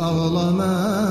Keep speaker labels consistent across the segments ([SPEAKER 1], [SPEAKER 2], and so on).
[SPEAKER 1] وأفضل ما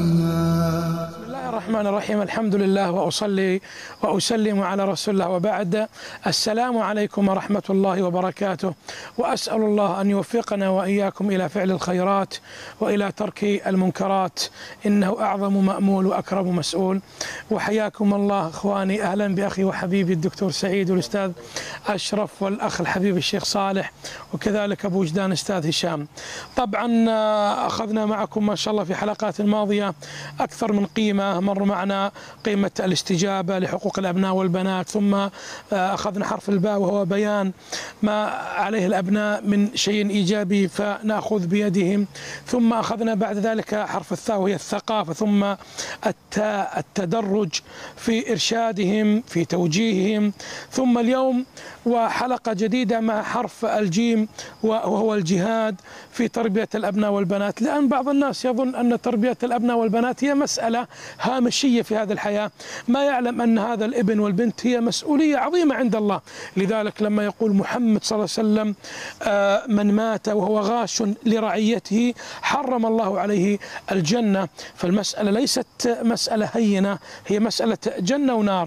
[SPEAKER 1] فيها.
[SPEAKER 2] بسم الله الرحمن الرحيم. الحمد لله وأصلي وأسلم على رسول الله، وبعد. السلام عليكم ورحمة الله وبركاته، وأسأل الله أن يوفقنا وإياكم إلى فعل الخيرات وإلى ترك المنكرات، إنه أعظم مأمول وأكرم مسؤول. وحياكم الله إخواني، أهلا بأخي وحبيبي الدكتور سعيد والأستاذ أشرف، والأخ الحبيب الشيخ صالح، وكذلك أبو وجدان أستاذ هشام. طبعا أخذنا معكم ما شاء الله في حلقات الماضية أكثر من قيمة. مر معنا قيمة الاستجابة لحقوق الأبناء والبنات، ثم أخذنا حرف الباء وهو بيان ما عليه الأبناء من شيء إيجابي فنأخذ بيدهم، ثم أخذنا بعد ذلك حرف الثاء وهي الثقافة، ثم التاء التدرج في إرشادهم في توجيههم، ثم اليوم وحلقة جديدة مع حرف الجيم وهو الجهاد في تربية الأبناء والبنات. لأن بعض الناس يظن أن تربية الأبناء والبنات هي مسألة هامشية في هذه الحياة، ما يعلم أن هذا الابن والبنت هي مسؤولية عظيمة عند الله. لذلك لما يقول محمد صلى الله عليه وسلم من مات وهو غاش لرعيته حرم الله عليه الجنة، فالمسألة ليست مسألة هينة، هي مسألة جنة ونار.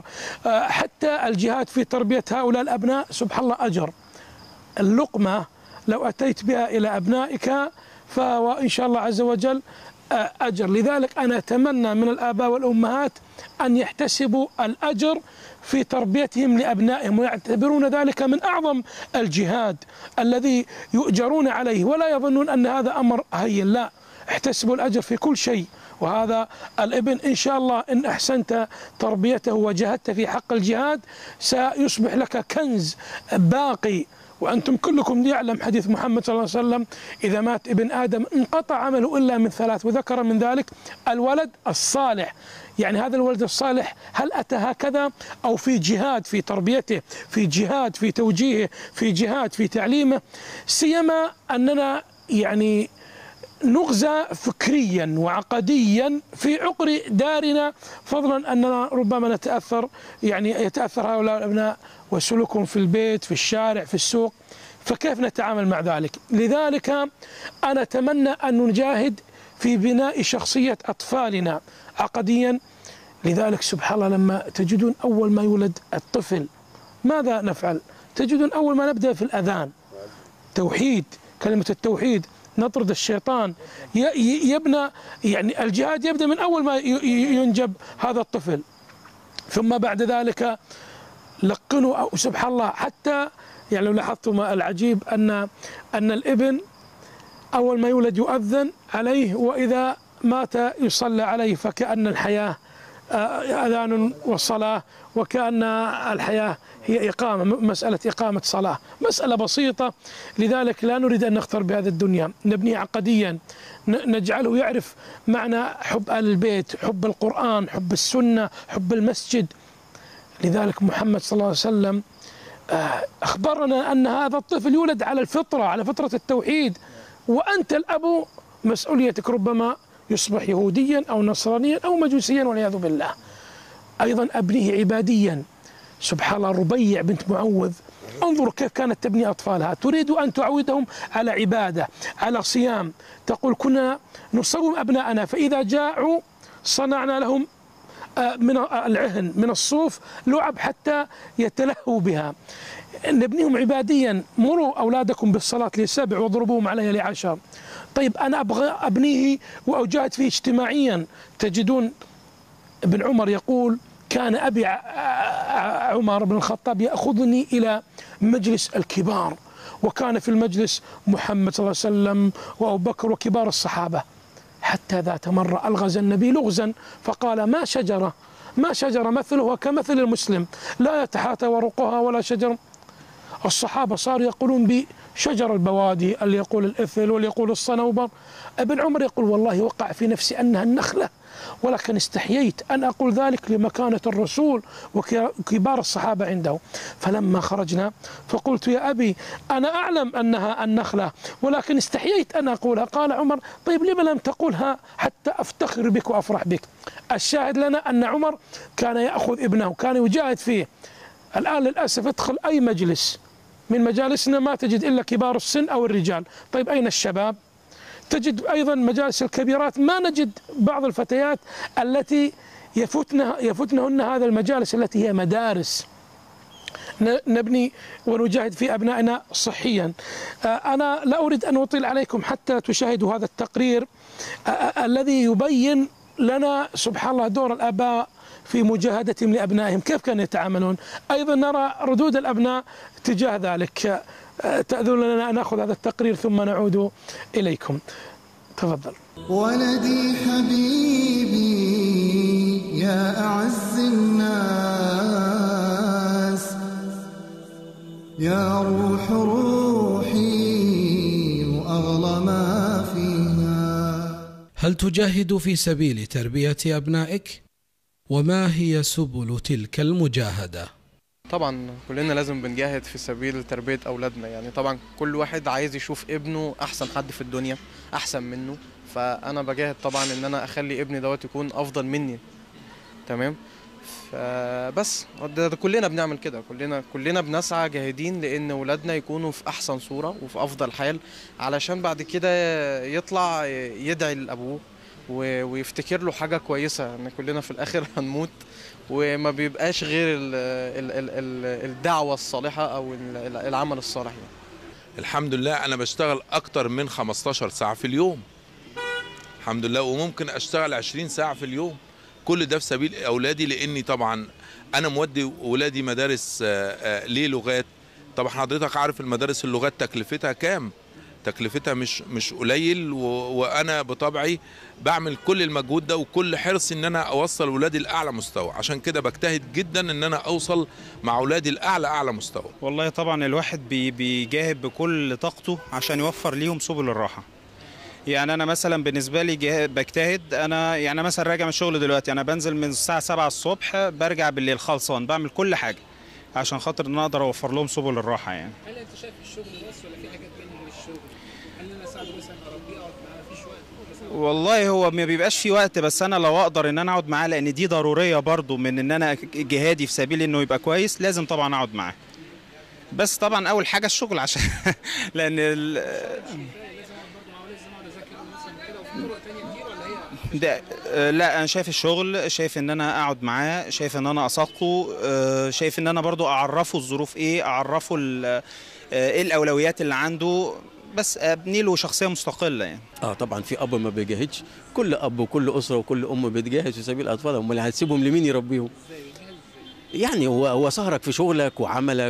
[SPEAKER 2] حتى الجهاد في تربية هؤلاء الأبناء سبحان الله أجر. اللقمة لو أتيت بها إلى أبنائك فهو إن شاء الله عز وجل أجر. لذلك أنا أتمنى من الآباء والأمهات أن يحتسبوا الأجر في تربيتهم لأبنائهم، ويعتبرون ذلك من أعظم الجهاد الذي يؤجرون عليه، ولا يظنون أن هذا أمر هين. لا، احتسبوا الأجر في كل شيء. وهذا الابن إن شاء الله إن أحسنت تربيته وجهدت في حق الجهاد سيصبح لك كنز باقي. وأنتم كلكم يعلم حديث محمد صلى الله عليه وسلم إذا مات ابن آدم انقطع عمله إلا من ثلاث، وذكر من ذلك الولد الصالح. يعني هذا الولد الصالح هل أتى هكذا أو في جهاد في تربيته، في جهاد في توجيهه، في جهاد في تعليمه، سيما أننا يعني نغزى فكريا وعقديا في عقر دارنا، فضلا أننا ربما نتأثر، يعني يتأثر هؤلاء الأبناء وسلوكهم في البيت في الشارع في السوق، فكيف نتعامل مع ذلك؟ لذلك أنا أتمنى أن نجاهد في بناء شخصية أطفالنا عقديا. لذلك سبحان الله لما تجدون أول ما يولد الطفل ماذا نفعل؟ تجدون أول ما نبدأ في الأذان توحيد، كلمة التوحيد، نطرد الشيطان، يبنى يعني الجهاد يبدأ من أول ما ينجب هذا الطفل. ثم بعد ذلك لقنوا سبحان الله. حتى يعني لو لاحظتم العجيب أن الابن أول ما يولد يؤذن عليه، وإذا مات يصلى عليه، فكأن الحياة أذان والصلاة، وكأن الحياة هي إقامة، مسألة إقامة صلاة، مسألة بسيطة. لذلك لا نريد أن نختار بهذا الدنيا، نبنيه عقديا، نجعله يعرف معنى حب آل البيت، حب القرآن، حب السنة، حب المسجد. لذلك محمد صلى الله عليه وسلم أخبرنا أن هذا الطفل يولد على الفطرة، على فطرة التوحيد، وأنت الأب مسؤوليتك ربما يصبح يهوديا أو نصرانيا أو مجوسيا والعياذ بالله. أيضا أبنيه عباديا. سبحان الله ربيع بنت معوذ، انظروا كيف كانت تبني أطفالها، تريد أن تعودهم على عبادة على صيام، تقول كنا نصوم أبناءنا فإذا جاعوا صنعنا لهم من العهن من الصوف لعب حتى يتلهوا بها. نبنيهم عباديا. مروا أولادكم بالصلاة ل7 واضربوهم عليها ل10. طيب أنا أبغى أبنيه وأجاهد فيه اجتماعيا. تجدون ابن عمر يقول كان أبي عمر بن الخطاب يأخذني إلى مجلس الكبار، وكان في المجلس محمد صلى الله عليه وسلم وأبو بكر وكبار الصحابة، حتى ذات مرة ألغز النبي لغزا فقال ما شجرة مثلها كمثل المسلم لا يتحاتى ورقها ولا شجر. الصحابة صاروا يقولون بشجر البوادي، اللي يقول الإثل واللي يقول الصنوبر. ابن عمر يقول والله وقع في نفسي أنها النخلة، ولكن استحييت أن أقول ذلك لمكانة الرسول وكبار الصحابة عنده. فلما خرجنا فقلت يا أبي أنا أعلم أنها النخلة ولكن استحييت أن أقولها. قال عمر طيب لما لم تقولها حتى أفتخر بك وأفرح بك. الشاهد لنا أن عمر كان يأخذ ابنه، كان يجاهد فيه. الآن للأسف ادخل أي مجلس من مجالسنا ما تجد إلا كبار السن أو الرجال. طيب أين الشباب؟ تجد أيضا مجالس الكبيرات ما نجد بعض الفتيات التي يفوتنهن هذا المجالس التي هي مدارس نبني ونجاهد في أبنائنا صحيا. أنا لا أريد أن أطيل عليكم حتى تشاهدوا هذا التقرير الذي يبين لنا سبحان الله دور الآباء في مجاهدتهم لأبنائهم، كيف كانوا يتعاملون. أيضا نرى ردود الأبناء تجاه ذلك. تأذن لنا أن نأخذ هذا التقرير ثم نعود إليكم. تفضل.
[SPEAKER 1] ولدي حبيبي يا أعز الناس، يا روح روحي وأغلى ما فيها.
[SPEAKER 3] هل تجاهد في سبيل تربية أبنائك؟ وما هي سبل تلك المجاهدة؟
[SPEAKER 4] طبعا كلنا لازم بنجاهد في سبيل تربية أولادنا، يعني طبعا كل واحد عايز يشوف ابنه أحسن حد في الدنيا، أحسن منه. فأنا بجاهد طبعا إن أنا أخلي ابني دوت يكون أفضل مني. تمام. فبس ده كلنا بنعمل كده، كلنا بنسعى جاهدين لأن أولادنا يكونوا في أحسن صورة وفي أفضل حال، علشان بعد كده يطلع يدعي لأبوه ويفتكر له حاجة كويسة. ان كلنا في الآخر هنموت، وما بيبقاش غير الدعوة الصالحة أو العمل الصالح يعني.
[SPEAKER 5] الحمد لله أنا بشتغل أكتر من 15 ساعة في اليوم الحمد لله، وممكن أشتغل 20 ساعة في اليوم. كل ده في سبيل أولادي، لأني طبعا أنا مودي أولادي مدارس ليه لغات. طبعا حضرتك عارف المدارس اللغات تكلفتها كام؟ تكلفتها مش قليل، وانا بطبعي بعمل كل المجهود ده وكل حرص ان انا اوصل ولادي لاعلى مستوى. عشان كده بجتهد جدا ان انا اوصل مع ولادي لاعلى مستوى.
[SPEAKER 6] والله طبعا الواحد بيجاهد بكل طاقته عشان يوفر ليهم سبل الراحه. يعني انا مثلا بالنسبه لي بجتهد. انا يعني مثلا راجع من الشغل دلوقتي، انا بنزل من الساعه 7 الصبح برجع بالليل خلصان، بعمل كل حاجه عشان خاطر ان انا اقدر اوفر لهم سبل الراحه يعني.
[SPEAKER 7] هل انت شايف الشغل بس ولا في حاجات تانية غير الشغل؟ هل انا اساعده مثلا اربيه اقعد معاه مفيش وقت مثلا؟
[SPEAKER 6] والله هو ما بيبقاش في وقت، بس انا لو اقدر ان انا اقعد معاه، لان دي ضروريه برضو من ان انا جهادي في سبيل انه يبقى كويس، لازم طبعا اقعد معاه. بس طبعا اول حاجه الشغل عشان لان لا انا شايف الشغل، شايف ان انا اقعد معاه، شايف ان انا اثقه، شايف ان انا برضو اعرفه الظروف ايه، اعرفه ايه الاولويات اللي عنده، بس ابني له شخصيه مستقله يعني.
[SPEAKER 8] طبعا في اب ما بيجاهدش، كل اب وكل اسره وكل ام بتجاهد في سبيل اطفالها، امال هتسيبهم لمين يربيهم؟ يعني هو سهرك في شغلك وعملك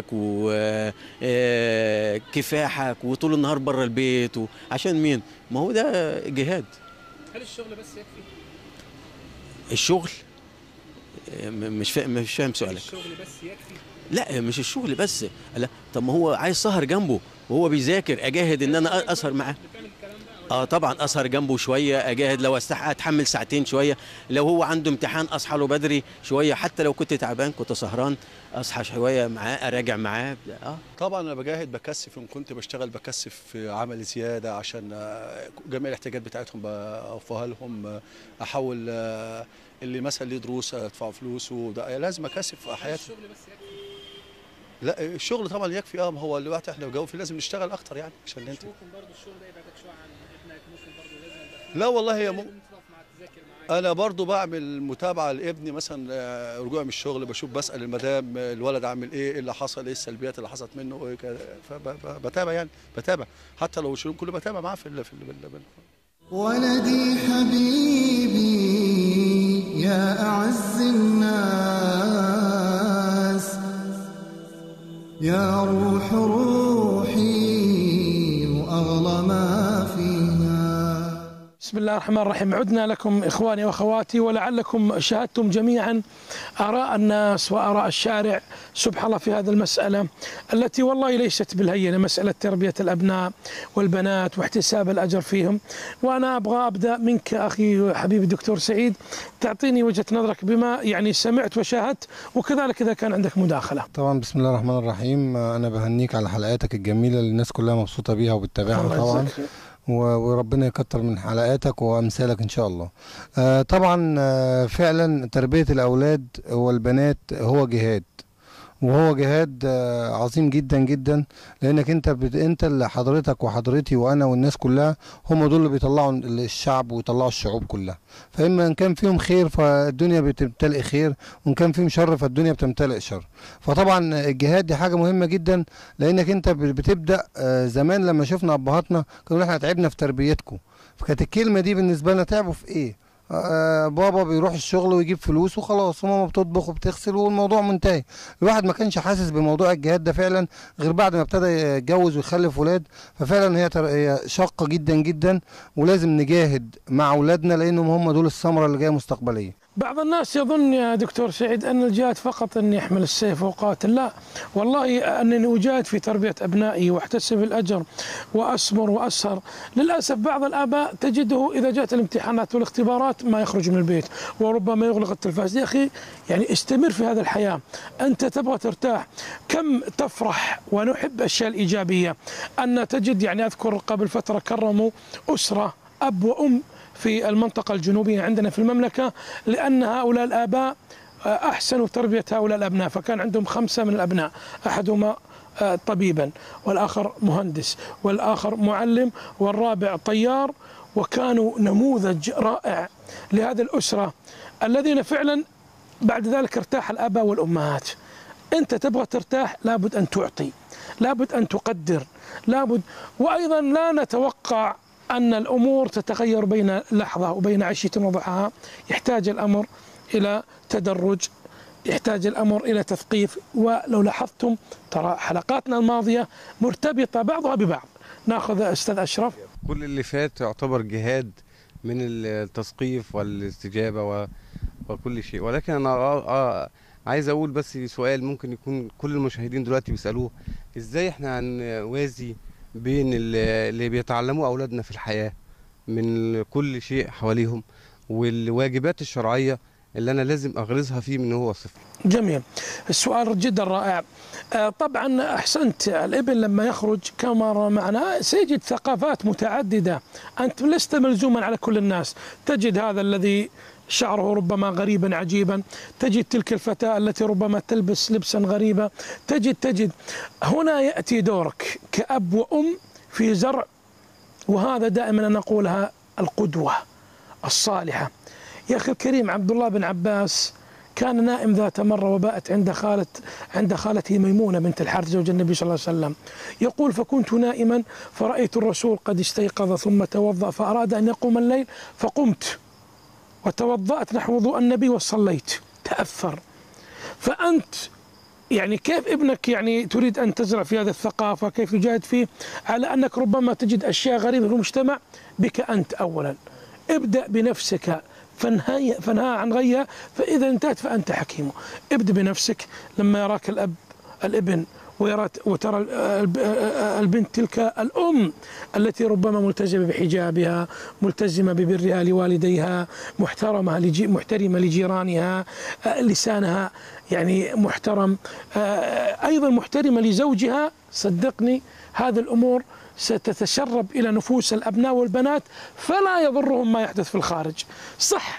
[SPEAKER 8] وكفاحك وطول النهار بره البيت عشان مين؟ ما هو ده جهاد.
[SPEAKER 7] هل الشغل بس يكفي؟
[SPEAKER 8] الشغل مش فاهم سؤالك.
[SPEAKER 7] الشغل بس يكفي؟
[SPEAKER 8] لا مش الشغل بس، لا. طب ما هو عايز سهر جنبه وهو بيذاكر، اجاهد ان انا اسهر معاه. طبعا اسهر جنبه شويه، اجاهد لو اتحمل ساعتين شويه، لو هو عنده امتحان اصحى له بدري شويه، حتى لو كنت تعبان كنت سهران اصحى شويه معاه اراجع معاه.
[SPEAKER 9] طبعا انا بجاهد، بكثف، ان كنت بشتغل بكثف في عمل زياده عشان جميع الاحتياجات بتاعتهم بوفرها لهم. احاول اللي مثلا ليه دروس ادفع فلوسه، ده لازم اكثف في حياتي.
[SPEAKER 7] الشغل بس يكفي؟
[SPEAKER 9] لا الشغل طبعا يكفي. ما هو الوقت احنا جو فيه لازم نشتغل اكتر يعني عشان انت.
[SPEAKER 7] ممكن برضه الشغل ده يبعدك شويه عن ابنك، ممكن برضه لازم
[SPEAKER 9] لا والله هي انا برضو بعمل متابعه لابني، مثلا رجوع من الشغل بشوف، بسال المدام الولد عامل ايه اللي حصل، ايه السلبيات اللي حصلت منه، فبتابع يعني حتى لو الشغل كله بتابع معاه في
[SPEAKER 1] ولدي حبيبي يا اعز الناس، يا روح روحي واغلى ما فيها.
[SPEAKER 2] بسم الله الرحمن الرحيم. عدنا لكم إخواني وأخواتي، ولعلكم شاهدتم جميعا آراء الناس وآراء الشارع سبحان الله في هذه المسألة التي والله ليست بالهينة، مسألة تربية الأبناء والبنات واحتساب الأجر فيهم. وأنا أبغى أبدأ منك أخي حبيبي الدكتور سعيد، تعطيني وجهة نظرك بما يعني سمعت وشاهدت، وكذلك إذا كان عندك مداخلة.
[SPEAKER 10] طبعا بسم الله الرحمن الرحيم. أنا بهنيك على حلقاتك الجميلة اللي الناس كلها مبسوطة بيها وبتتابعها طبعا، وربنا يكتر من حلقاتك وامثالك ان شاء الله. طبعا فعلا تربيه الاولاد والبنات هو جهاد، وهو جهاد عظيم جدا جدا، لانك انت اللي حضرتك وحضرتي وانا والناس كلها هم دول اللي بيطلعوا الشعب ويطلعوا الشعوب كلها. فاما ان كان فيهم خير فالدنيا بتمتلئ خير، وان كان فيهم شر فالدنيا بتمتلئ شر. فطبعا الجهاد دي حاجه مهمه جدا، لانك انت بتبدا زمان لما شفنا ابهاتنا كانوا احنا تعبنا في تربيتكم، فكانت الكلمه دي بالنسبه لنا تعبوا في ايه؟ بابا بيروح الشغل ويجيب فلوس وخلاص، وماما بتطبخ وبتغسل والموضوع منتهي. الواحد ما كانش حاسس بموضوع الجهاد ده فعلا غير بعد ما ابتدى يتجوز ويخلف ولاد. ففعلا هي شاقه جدا جدا، ولازم نجاهد مع اولادنا لانهم هم دول الثمره اللي جايه مستقبليه.
[SPEAKER 2] بعض الناس يظن يا دكتور سعيد أن الجهاد فقط أني أحمل السيف وقاتل. لا والله، أنني أجاهد في تربية أبنائي واحتسب الأجر وأصبر وأسهر. للأسف بعض الآباء تجده إذا جاءت الامتحانات والاختبارات ما يخرج من البيت، وربما يغلق التلفاز. يا أخي يعني استمر في هذه الحياة، أنت تبغى ترتاح. كم تفرح ونحب الأشياء الإيجابية، أن تجد يعني أذكر قبل فترة كرموا أسرة أب وأم في المنطقة الجنوبية عندنا في المملكة، لأن هؤلاء الآباء أحسنوا تربية هؤلاء الأبناء، فكان عندهم 5 من الأبناء، أحدهما طبيبا والآخر مهندس والآخر معلم والرابع طيار، وكانوا نموذج رائع لهذه الأسرة الذين فعلا بعد ذلك ارتاح الآباء والأمهات. أنت تبغى ترتاح لابد أن تعطي، لابد أن تقدر، لابد. وأيضا لا نتوقع أن الأمور تتغير بين لحظة وبين عشية وضحاها. يحتاج الأمر إلى تدرج، يحتاج الأمر إلى تثقيف. ولو لاحظتم ترى حلقاتنا الماضية مرتبطة بعضها ببعض. ناخذ أستاذ أشرف.
[SPEAKER 11] كل اللي فات يعتبر جهاد من التثقيف والاستجابة وكل شيء، ولكن أنا عايز أقول بس سؤال ممكن يكون كل المشاهدين دلوقتي بيسألوه: إزاي إحنا هنوازي بين اللي بيتعلموا أولادنا في الحياة من كل شيء حواليهم والواجبات الشرعية اللي أنا لازم أغرزها فيه من هو صفر؟
[SPEAKER 2] جميل، السؤال جدا رائع. طبعا أحسنت. الابن لما يخرج كما معنا سيجد ثقافات متعددة، أنت لست ملزوما على كل الناس. تجد هذا الذي شعره ربما غريبا عجيبا، تجد تلك الفتاة التي ربما تلبس لبسا غريبا، تجد هنا يأتي دورك كأب وأم في زرع. وهذا دائما أنا أقولها القدوة الصالحة. يا أخي الكريم، عبد الله بن عباس كان نائم ذات مرة وبات عند خالته ميمونة بنت الحارث زوج النبي صلى الله عليه وسلم. يقول: فكنت نائما فرأيت الرسول قد استيقظ ثم توضأ فأراد أن يقوم الليل، فقمت وتوضأت نحو وضوء النبي وصليت. تأثر. فأنت يعني كيف ابنك يعني تريد أن تزرع في هذه الثقافة، كيف يجاهد فيه على أنك ربما تجد أشياء غريبة في المجتمع؟ بك أنت أولا. ابدأ بنفسك فانهى عن غيها، فإذا انتهت فأنت حكيمه. ابدأ بنفسك. لما يراك الابن وترى البنت تلك الأم التي ربما ملتزمة بحجابها، ملتزمة ببرها لوالديها، محترمة لجيرانها، لسانها يعني محترم، أيضا محترمة لزوجها، صدقني هذه الأمور ستتشرب إلى نفوس الأبناء والبنات، فلا يضرهم ما يحدث في الخارج. صح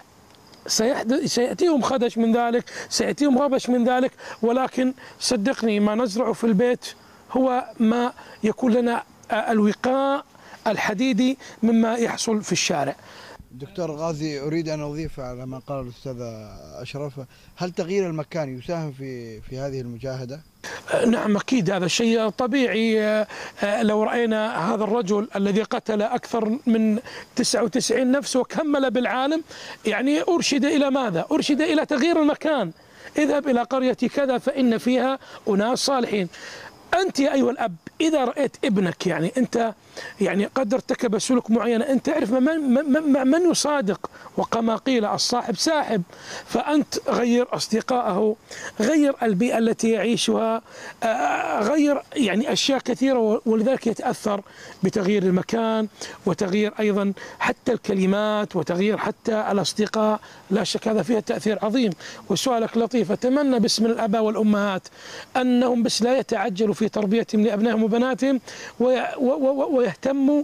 [SPEAKER 2] سيأتيهم خدش من ذلك، سيأتيهم غبش من ذلك، ولكن صدقني ما نزرعه في البيت هو ما يكون لنا الوقاء الحديدي مما يحصل في الشارع.
[SPEAKER 12] دكتور غازي، أريد أن أضيف على ما قال الأستاذ أشرف: هل تغيير المكان يساهم في هذه المجاهدة؟
[SPEAKER 2] نعم أكيد، هذا شيء طبيعي. لو رأينا هذا الرجل الذي قتل أكثر من 99 نفس وكمل بالعالم، يعني أرشد إلى ماذا؟ أرشد إلى تغيير المكان. اذهب إلى قرية كذا فإن فيها أناس صالحين. أنت يا أيها الأب إذا رأيت ابنك يعني أنت يعني قد ارتكب سلوك معين، أنت تعرف من يصادق، وكما قيل الصاحب ساحب. فأنت غير أصدقائه، غير البيئة التي يعيشها، غير يعني أشياء كثيرة، ولذلك يتأثر بتغيير المكان وتغيير أيضا حتى الكلمات وتغيير حتى الأصدقاء. لا شك هذا فيها تأثير عظيم. وسؤالك لطيف. أتمنى باسم الآباء والأمهات أنهم بس لا يتعجلوا في تربيتهم لأبنائهم وبناتهم، ويهتموا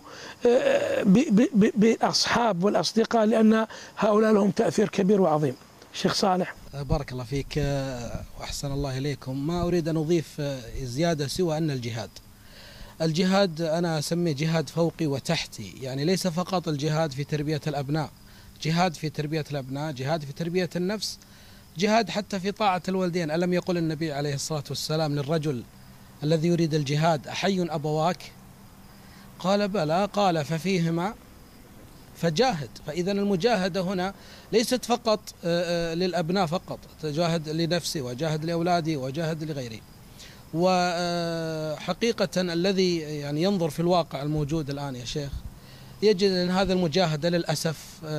[SPEAKER 2] بالأصحاب والأصدقاء، لأن هؤلاء لهم تأثير كبير وعظيم. شيخ صالح.
[SPEAKER 3] بارك الله فيك وأحسن الله إليكم. ما أريد أن أضيف زيادة سوى أن الجهاد أنا أسميه جهاد فوقي وتحتي، يعني ليس فقط الجهاد في تربية الأبناء، جهاد في تربية الأبناء، جهاد في تربية النفس، جهاد حتى في طاعة الوالدين. ألم يقل النبي عليه الصلاة والسلام للرجل الذي يريد الجهاد: أحي أبواك؟ قال بلى، قال ففيهما فجاهد. فإذا المجاهدة هنا ليست فقط للأبناء فقط، تجاهد لنفسي وجاهد لأولادي وجاهد لغيري. وحقيقة الذي يعني ينظر في الواقع الموجود الآن يا شيخ يجد أن هذا المجاهدة للأسف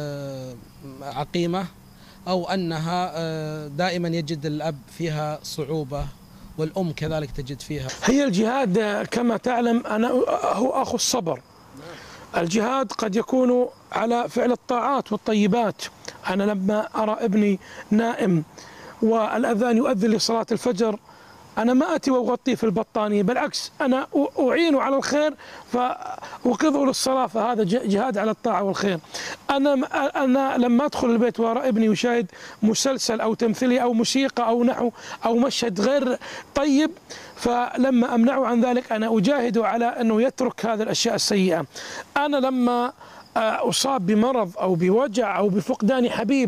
[SPEAKER 3] عقيمة، أو أنها دائما يجد الأب فيها صعوبة والأم كذلك تجد فيها.
[SPEAKER 2] هي الجهاد كما تعلم أنا هو أخو الصبر. الجهاد قد يكون على فعل الطاعات والطيبات. أنا لما أرى ابني نائم والأذان يؤذن لصلاة الفجر أنا ما أتي وأغطيه في البطانية، بالعكس أنا أعينه على الخير فأوقظه للصلاة، فهذا جهاد على الطاعة والخير. أنا لما أدخل البيت وأرى ابني يشاهد مسلسل أو تمثيلية أو موسيقى أو نحو أو مشهد غير طيب، فلما أمنعه عن ذلك أنا أجاهده على أنه يترك هذه الأشياء السيئة. أنا لما أصاب بمرض أو بوجع أو بفقدان حبيب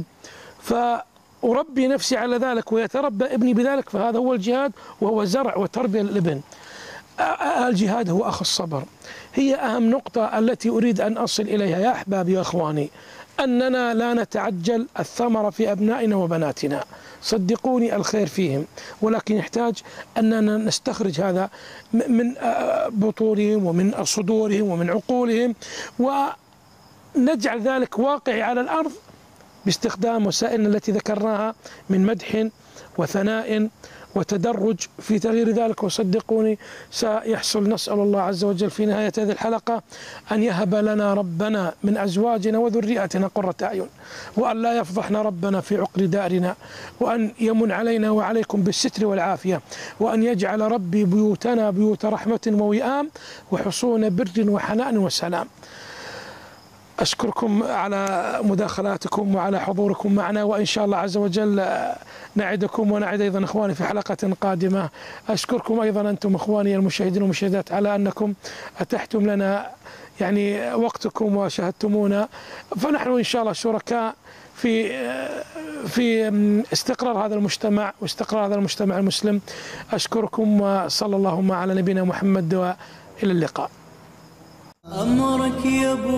[SPEAKER 2] أربي نفسي على ذلك ويتربى ابني بذلك، فهذا هو الجهاد، وهو زرع وتربية للابن. الجهاد هو أخ الصبر. هي أهم نقطة التي أريد أن أصل إليها يا أحبابي يا أخواني، أننا لا نتعجل الثمرة في أبنائنا وبناتنا، صدقوني الخير فيهم، ولكن يحتاج أننا نستخرج هذا من بطونهم ومن صدورهم ومن عقولهم، ونجعل ذلك واقعي على الأرض باستخدام وسائلنا التي ذكرناها من مدح وثناء وتدرج في تغيير ذلك. وصدقوني سيحصل. نسأل الله عز وجل في نهاية هذه الحلقة أن يهب لنا ربنا من أزواجنا وذرياتنا قرة أعين، وأن لا يفضحنا ربنا في عقر دارنا، وأن يمن علينا وعليكم بالستر والعافية، وأن يجعل ربي بيوتنا بيوت رحمة ووئام وحصون بر وحنان وسلام. أشكركم على مداخلاتكم وعلى حضوركم معنا، وإن شاء الله عز وجل نعدكم ونعد أيضا إخواني في حلقة قادمة. أشكركم أيضا أنتم إخواني المشاهدين والمشاهدات على أنكم أتحتم لنا يعني وقتكم وشاهدتمونا، فنحن إن شاء الله شركاء في استقرار هذا المجتمع واستقرار هذا المجتمع المسلم. أشكركم وصلى اللهم على نبينا محمد وإلى اللقاء.
[SPEAKER 13] أمرك يا